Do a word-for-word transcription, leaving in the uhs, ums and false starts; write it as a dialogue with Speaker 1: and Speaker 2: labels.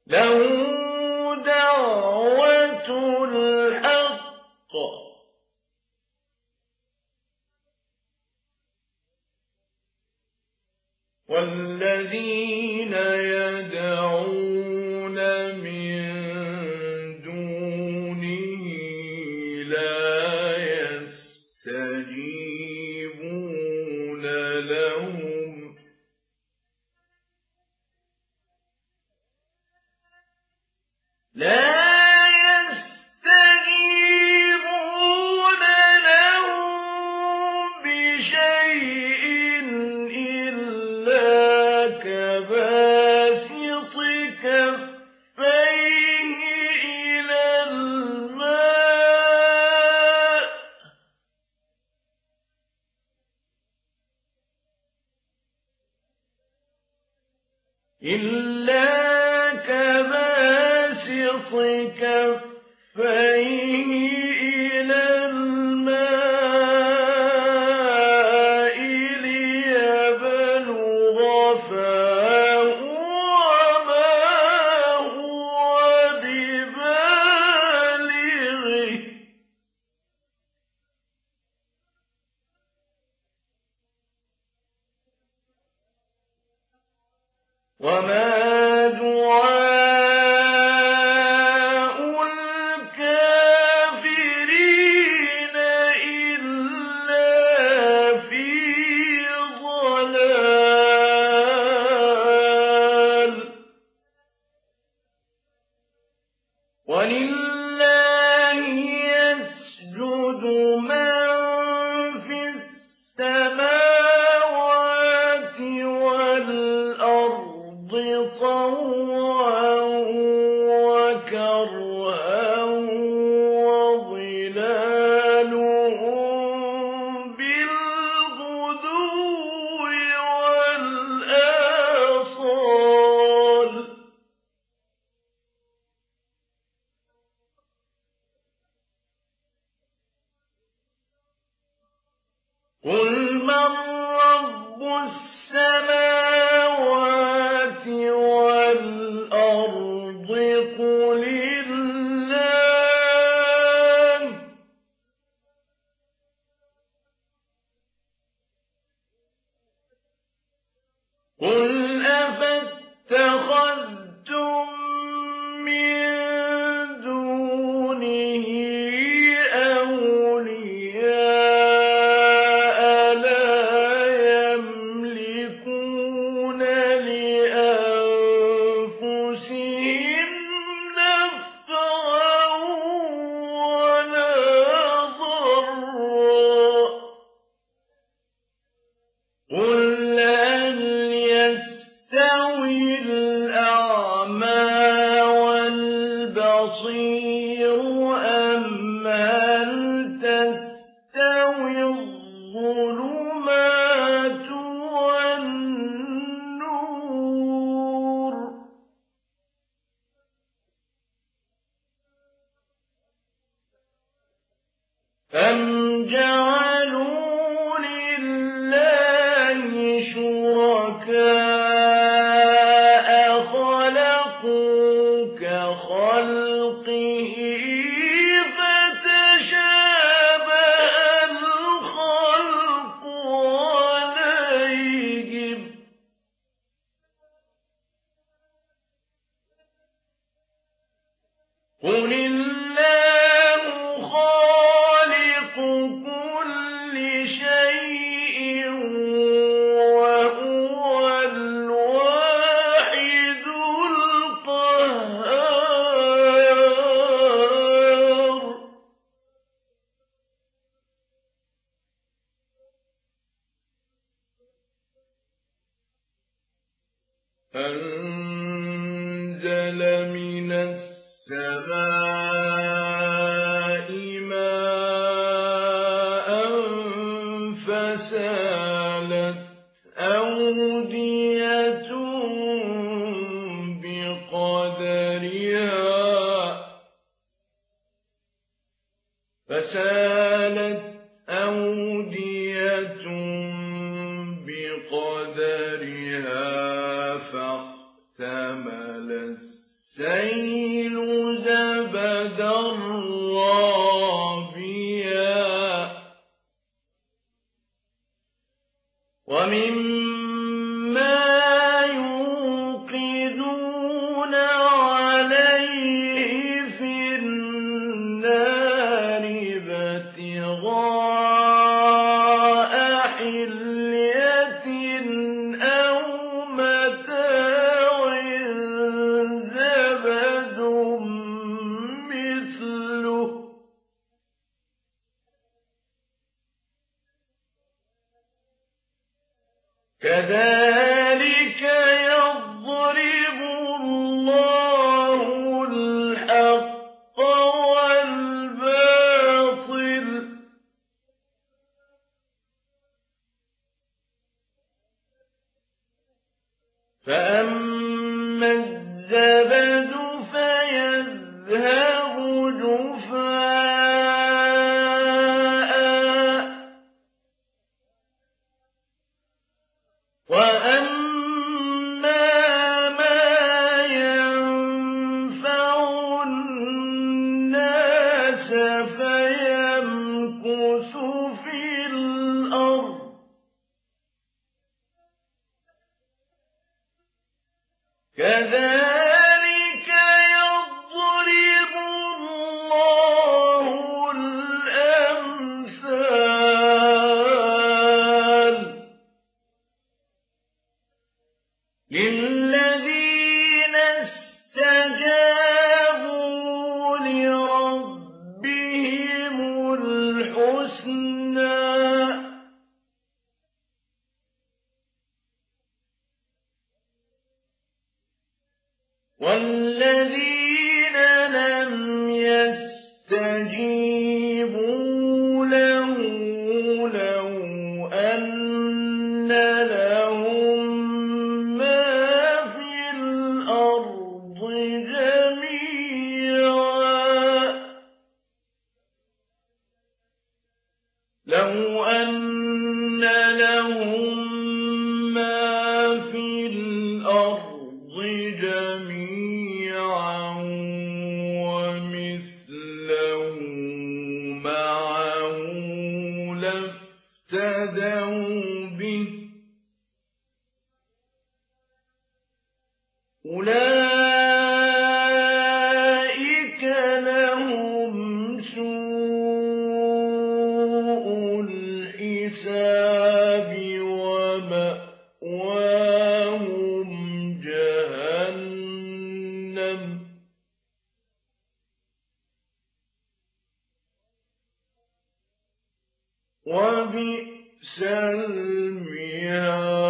Speaker 1: له دعوة الحق والذين يدعون من دونه لا يستجيبون لهم لا يستجيبون لهم بشيء إلا كباسط كفيه إلى الماء إلا كباسط كفيه إلى الماء ليبلغ فاه وما هو ببالغه وما دعاء الكافرين إلا في ضلال ولله يسجد من في السماوات والأرض طوعا وكرها وظلالهم بالغدو والآصال قل من رب السماوات والأرض قل الله قل أفاتخذتم من دونه أولياء لا يملكون لأنفسهم نفعا ولا ضرا قل هل يستوي الأعمى والبصير أم هل تستوي الظلمات والنور أم جعلوا لله شركاء خلقوا كخلقه فتشابه الخلق عليهم قل الله خالق كل شيء وهو الواحد القهار أنزل من السماء ماء فسالت أودية بقدرها فسالت أودية بقدرها فاحتمل السيل فأما الزبد فيذهب جفاء وأما ما ينفع الناس فيمكث في الأرض كذلك يضرب الله الأمثال للذين استجابوا لربهم الحسنى والذين لم يستجيبوا له لو أن لهم ما في الأرض جميعا لو أن لهم ما في الأرض جميعا ومثله معه لافتدوا به أولئك لهم سوء الحساب ومأواهم جهنم وبئس المهاد